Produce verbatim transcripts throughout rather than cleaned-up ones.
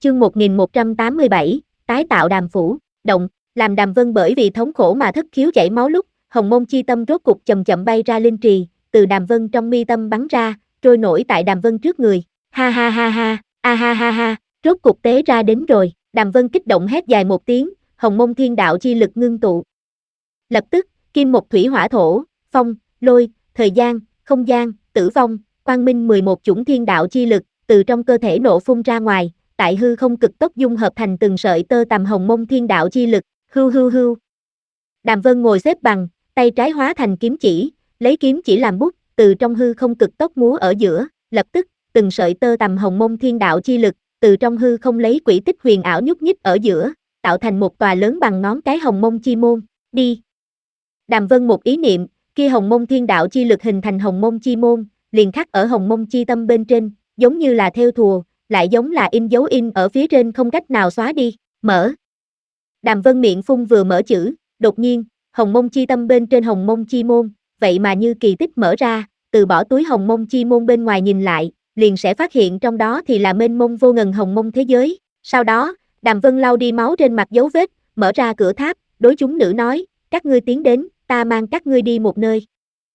Chương một nghìn một trăm tám mươi bảy, tái tạo Đàm phủ, động, làm Đàm Vân bởi vì thống khổ mà thất khiếu chảy máu lúc, hồng mông chi tâm rốt cục chậm chậm bay ra linh trì, từ Đàm Vân trong mi tâm bắn ra, trôi nổi tại Đàm Vân trước người. Ha ha ha ha, a ha ha ha, rốt cục tế ra đến rồi. Đàm Vân kích động hét dài một tiếng, hồng mông thiên đạo chi lực ngưng tụ. Lập tức, kim một thủy hỏa thổ, phong, lôi, thời gian, không gian, tử vong, quang minh mười một chủng thiên đạo chi lực, từ trong cơ thể nổ phun ra ngoài, tại hư không cực tốc dung hợp thành từng sợi tơ tằm hồng mông thiên đạo chi lực, hưu hưu hưu. Đàm Vân ngồi xếp bằng, tay trái hóa thành kiếm chỉ, lấy kiếm chỉ làm bút, từ trong hư không cực tốc múa ở giữa, lập tức, từng sợi tơ tằm hồng mông thiên đạo chi lực, từ trong hư không lấy quỹ tích huyền ảo nhúc nhích ở giữa, tạo thành một tòa lớn bằng ngón cái hồng mông chi môn, đi. Đàm Vân một ý niệm, kia hồng mông thiên đạo chi lực hình thành hồng mông chi môn, liền khắc ở hồng mông chi tâm bên trên, giống như là thêu thùa, lại giống là in dấu in ở phía trên không cách nào xóa đi, mở. Đàm Vân miệng phun vừa mở chữ, đột nhiên, hồng mông chi tâm bên trên hồng mông chi môn, vậy mà như kỳ tích mở ra, từ bỏ túi hồng mông chi môn bên ngoài nhìn lại, liền sẽ phát hiện trong đó thì là mênh mông vô ngần hồng mông thế giới. Sau đó, Đàm Vân lau đi máu trên mặt dấu vết, mở ra cửa tháp, đối chúng nữ nói, các ngươi tiến đến, ta mang các ngươi đi một nơi.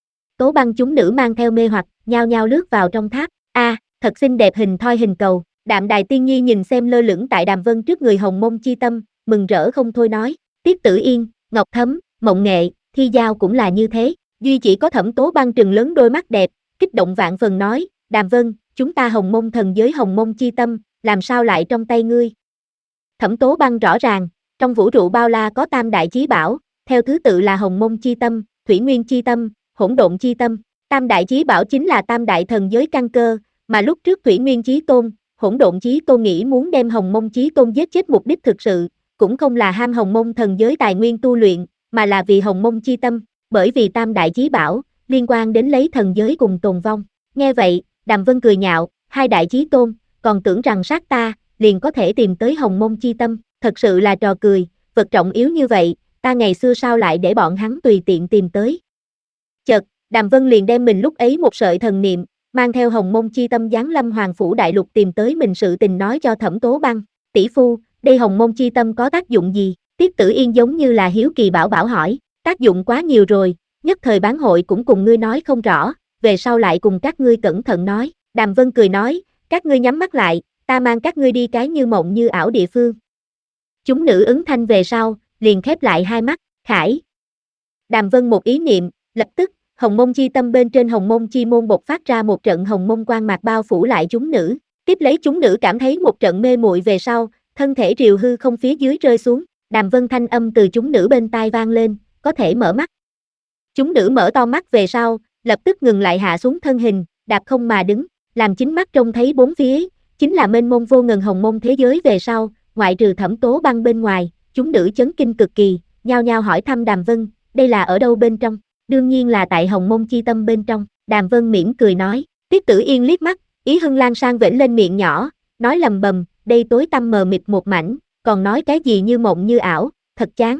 Tố Băng chúng nữ mang theo mê hoặc, nhao nhao lướt vào trong tháp. A, à, thật xinh đẹp hình thoi hình cầu. Đạm Đài Tiên Nhi nhìn xem lơ lửng tại Đàm Vân trước người hồng mông chi tâm, mừng rỡ không thôi nói, Tiết Tử Yên, Ngọc Thấm, Mộng Nghệ, Thi Giao cũng là như thế. Duy chỉ có Thẩm Tố Băng trừng lớn đôi mắt đẹp, kích động vạn phần nói, Đàm Vân, chúng ta hồng mông thần giới hồng mông chi tâm, làm sao lại trong tay ngươi? Thẩm Tố Băng rõ ràng, trong vũ trụ bao la có tam đại chí bảo, theo thứ tự là hồng mông chi tâm, thủy nguyên chi tâm, hỗn độn chi tâm. Tam đại chí bảo chính là tam đại thần giới căn cơ, mà lúc trước thủy nguyên chí tôn, hỗn độn chí tôn nghĩ muốn đem hồng mông chí tôn giết chết, mục đích thực sự, cũng không là ham hồng mông thần giới tài nguyên tu luyện, mà là vì hồng mông chi tâm, bởi vì tam đại chí bảo, liên quan đến lấy thần giới cùng tồn vong. Nghe vậy, Đàm Vân cười nhạo, hai đại chí tôn, còn tưởng rằng sát ta, liền có thể tìm tới hồng mông chi tâm, thật sự là trò cười, vật trọng yếu như vậy, ta ngày xưa sao lại để bọn hắn tùy tiện tìm tới. Chợt, Đàm Vân liền đem mình lúc ấy một sợi thần niệm, mang theo hồng mông chi tâm giáng lâm Hoàng phủ đại lục tìm tới mình sự tình nói cho Thẩm Tố Băng. Tỷ phu, đây hồng mông chi tâm có tác dụng gì? Tiết Tử Yên giống như là hiếu kỳ bảo bảo hỏi, tác dụng quá nhiều rồi, nhất thời bán hội cũng cùng ngươi nói không rõ, về sau lại cùng các ngươi cẩn thận nói. Đàm Vân cười nói, các ngươi nhắm mắt lại, ta mang các ngươi đi cái như mộng như ảo địa phương. Chúng nữ ứng thanh về sau, liền khép lại hai mắt, khải. Đàm Vân một ý niệm, lập tức, hồng mông chi tâm bên trên hồng mông chi môn bộc phát ra một trận hồng mông quang mạc bao phủ lại chúng nữ. Tiếp lấy chúng nữ cảm thấy một trận mê muội về sau, thân thể triều hư không phía dưới rơi xuống. Đàm Vân thanh âm từ chúng nữ bên tai vang lên, có thể mở mắt. Chúng nữ mở to mắt về sau, lập tức ngừng lại hạ xuống thân hình, đạp không mà đứng, làm chính mắt trông thấy bốn phía, chính là mênh mông vô ngần hồng mông thế giới về sau, ngoại trừ Thẩm Tố Băng bên ngoài, chúng nữ chấn kinh cực kỳ, nhao nhao hỏi thăm Đàm Vân, đây là ở đâu bên trong? Đương nhiên là tại hồng mông chi tâm bên trong. Đàm Vân mỉm cười nói. Tiết Tử Yên liếc mắt, ý hưng lan sang vểnh lên miệng nhỏ, nói lầm bầm, đây tối tăm mờ mịt một mảnh, còn nói cái gì như mộng như ảo, thật chán.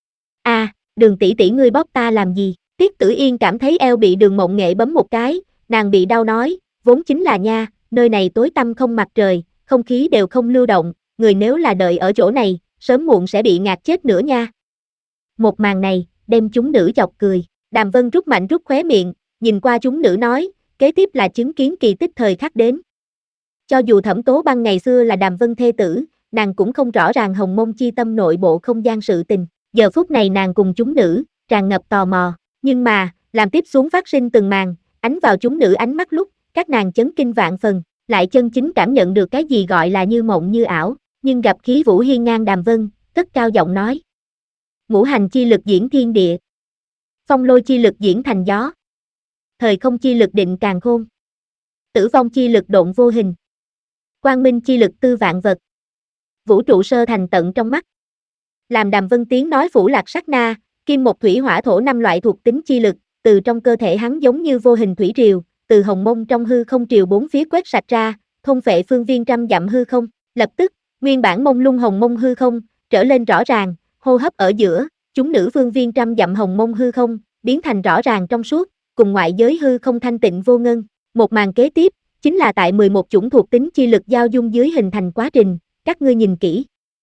A, à, Đường tỷ tỷ ngươi bóp ta làm gì? Tiết Tử Yên cảm thấy eo bị Đường Mộng Nghệ bấm một cái, nàng bị đau nói, vốn chính là nha, nơi này tối tăm không mặt trời, không khí đều không lưu động, người nếu là đợi ở chỗ này, sớm muộn sẽ bị ngạt chết nữa nha. Một màn này, đem chúng nữ chọc cười. Đàm Vân rút mạnh rút khóe miệng, nhìn qua chúng nữ nói, kế tiếp là chứng kiến kỳ tích thời khắc đến. Cho dù Thẩm Tố Băng ngày xưa là Đàm Vân thê tử, nàng cũng không rõ ràng hồng mông chi tâm nội bộ không gian sự tình. Giờ phút này nàng cùng chúng nữ, tràn ngập tò mò, nhưng mà, làm tiếp xuống phát sinh từng màn, ánh vào chúng nữ ánh mắt lúc, các nàng chấn kinh vạn phần, lại chân chính cảm nhận được cái gì gọi là như mộng như ảo, nhưng gặp khí vũ hiên ngang Đàm Vân, cất cao giọng nói. Ngũ hành chi lực diễn thiên địa. Phong lôi chi lực diễn thành gió. Thời không chi lực định càn khôn. Tử vong chi lực độn vô hình. Quang minh chi lực tư vạn vật. Vũ trụ sơ thành tận trong mắt. Làm Đàm Vân tiếng nói phủ lạc sát na, kim một thủy hỏa thổ năm loại thuộc tính chi lực, từ trong cơ thể hắn giống như vô hình thủy triều, từ hồng mông trong hư không triều bốn phía quét sạch ra, thôn phệ phương viên trăm dặm hư không, lập tức, nguyên bản mông lung hồng mông hư không, trở lên rõ ràng, hô hấp ở giữa, chúng nữ phương viên trăm dặm hồng mông hư không, biến thành rõ ràng trong suốt, cùng ngoại giới hư không thanh tịnh vô ngân. Một màn kế tiếp, chính là tại mười một chủng thuộc tính chi lực giao dung dưới hình thành quá trình, các ngươi nhìn kỹ.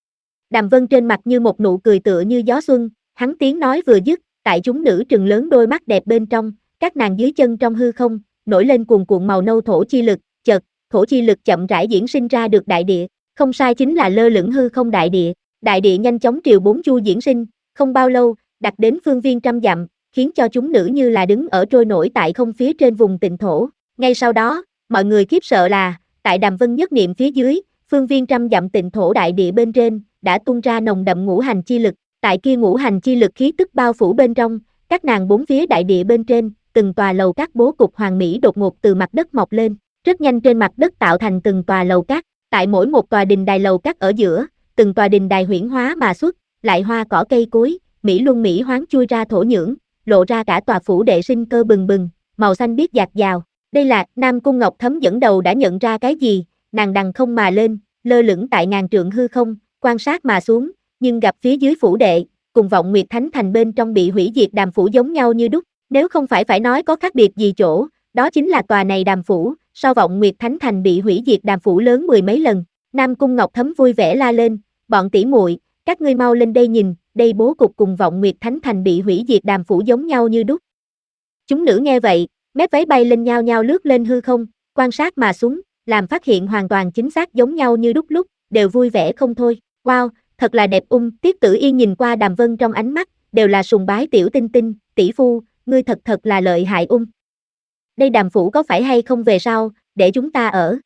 Đàm Vân trên mặt như một nụ cười tựa như gió xuân, hắn tiếng nói vừa dứt, tại chúng nữ trừng lớn đôi mắt đẹp bên trong, các nàng dưới chân trong hư không, nổi lên cuồn cuộn màu nâu thổ chi lực, chợt, thổ chi lực chậm rãi diễn sinh ra được đại địa, không sai chính là lơ lửng hư không đại địa, đại địa nhanh chóng triều bốn chu diễn sinh, không bao lâu, đặt đến phương viên trăm dặm, khiến cho chúng nữ như là đứng ở trôi nổi tại không phía trên vùng tịnh thổ. Ngay sau đó, mọi người khiếp sợ là, tại Đàm Vân nhất niệm phía dưới, phương viên trăm dặm tịnh thổ đại địa bên trên, đã tung ra nồng đậm ngũ hành chi lực, tại kia ngũ hành chi lực khí tức bao phủ bên trong, các nàng bốn phía đại địa bên trên, từng tòa lầu các bố cục hoàng mỹ đột ngột từ mặt đất mọc lên, rất nhanh trên mặt đất tạo thành từng tòa lầu các, tại mỗi một tòa đình đài lầu các ở giữa, từng tòa đình đài huyễn hóa mà xuất, lại hoa cỏ cây cối, mỹ luân mỹ hoán chui ra thổ nhưỡng, lộ ra cả tòa phủ đệ sinh cơ bừng bừng, màu xanh biếc dạt dào. Đây là, Nam Cung Ngọc Thấm dẫn đầu đã nhận ra cái gì, nàng đằng không mà lên, lơ lửng tại ngàn trượng hư không, quan sát mà xuống, nhưng gặp phía dưới phủ đệ, cùng Vọng Nguyệt Thánh Thành bên trong bị hủy diệt đàm phủ giống nhau như đúc, nếu không phải phải nói có khác biệt gì chỗ, đó chính là tòa này đàm phủ, so Vọng Nguyệt Thánh Thành bị hủy diệt đàm phủ lớn mười mấy lần. Nam Cung Ngọc Thấm vui vẻ la lên, bọn tỷ muội, các ngươi mau lên đây nhìn, đây bố cục cùng Vọng Nguyệt Thánh Thành bị hủy diệt đàm phủ giống nhau như đúc. Chúng nữ nghe vậy, mép váy bay lên nhao nhao lướt lên hư không, quan sát mà xuống, làm phát hiện hoàn toàn chính xác giống nhau như đúc lúc, đều vui vẻ không thôi. Wow, thật là đẹp ung, Tiết Tử Yên nhìn qua Đàm Vân trong ánh mắt, đều là sùng bái tiểu tinh tinh, tỷ phu, ngươi thật thật là lợi hại ung. Đây Đàm phủ có phải hay không về sau, để chúng ta ở.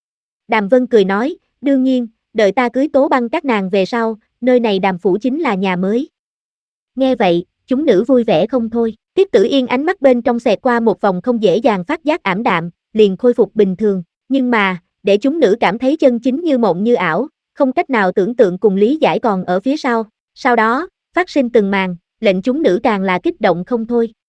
Đàm Vân cười nói, đương nhiên, đợi ta cưới Tố Băng các nàng về sau, nơi này Đàm phủ chính là nhà mới. Nghe vậy, chúng nữ vui vẻ không thôi. Tiết Tử Yên ánh mắt bên trong xẹt qua một vòng không dễ dàng phát giác ảm đạm, liền khôi phục bình thường, nhưng mà, để chúng nữ cảm thấy chân chính như mộng như ảo, không cách nào tưởng tượng cùng lý giải còn ở phía sau. Sau đó, phát sinh từng màn, lệnh chúng nữ càng là kích động không thôi.